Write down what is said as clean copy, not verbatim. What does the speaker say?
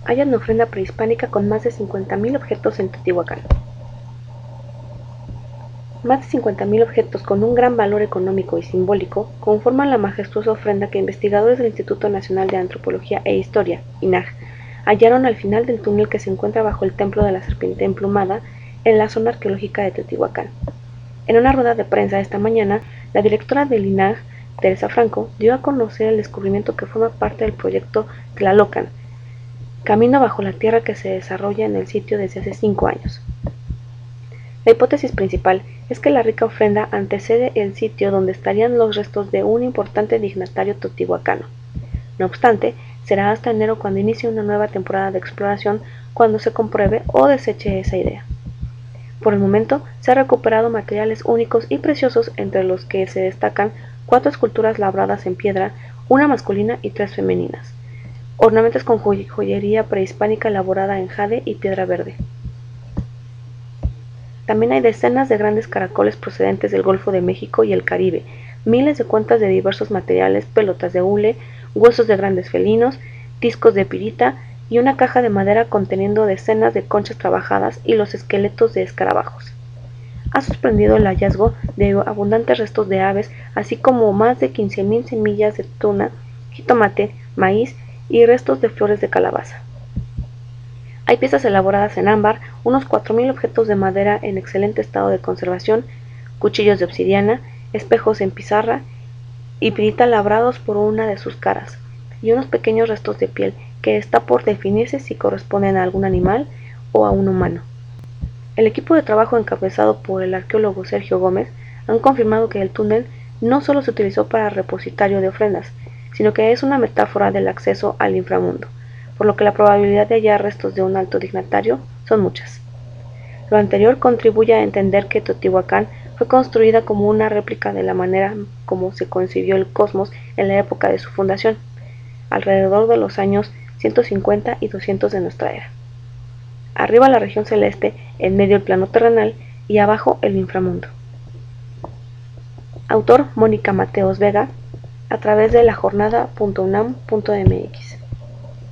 hallan ofrenda prehispánica con más de 50.000 objetos en Teotihuacán. Más de 50.000 objetos con un gran valor económico y simbólico conforman la majestuosa ofrenda que investigadores del Instituto Nacional de Antropología e Historia, INAH, hallaron al final del túnel que se encuentra bajo el Templo de la Serpiente Emplumada en la zona arqueológica de Teotihuacán. En una rueda de prensa esta mañana, la directora del INAH, Teresa Franco, dio a conocer el descubrimiento que forma parte del proyecto Tlalocan, camino bajo la tierra que se desarrolla en el sitio desde hace 5 años. La hipótesis principal es que la rica ofrenda antecede el sitio donde estarían los restos de un importante dignatario teotihuacano. No obstante, será hasta enero cuando inicie una nueva temporada de exploración cuando se compruebe o deseche esa idea. Por el momento, se han recuperado materiales únicos y preciosos, entre los que se destacan 4 esculturas labradas en piedra, una masculina y 3 femeninas, ornamentos con joyería prehispánica elaborada en jade y piedra verde. También hay decenas de grandes caracoles procedentes del Golfo de México y el Caribe, miles de cuentas de diversos materiales, pelotas de hule, huesos de grandes felinos, discos de pirita y una caja de madera conteniendo decenas de conchas trabajadas y los esqueletos de escarabajos. Ha sorprendido el hallazgo de abundantes restos de aves, así como más de 15.000 semillas de tuna, jitomate, maíz y restos de flores de calabaza. Hay piezas elaboradas en ámbar, unos 4.000 objetos de madera en excelente estado de conservación, cuchillos de obsidiana, espejos en pizarra y pirita labrados por una de sus caras, y unos pequeños restos de piel que está por definirse si corresponden a algún animal o a un humano. El equipo de trabajo encabezado por el arqueólogo Sergio Gómez han confirmado que el túnel no solo se utilizó para repositorio de ofrendas, sino que es una metáfora del acceso al inframundo, por lo que la probabilidad de hallar restos de un alto dignatario son muchas. Lo anterior contribuye a entender que Teotihuacán fue construida como una réplica de la manera como se concibió el cosmos en la época de su fundación, alrededor de los años 150 y 200 de nuestra era. Arriba la región celeste, en medio el plano terrenal y abajo el inframundo. Autor Mónica Mateos Vega, a través de lajornada.unam.mx.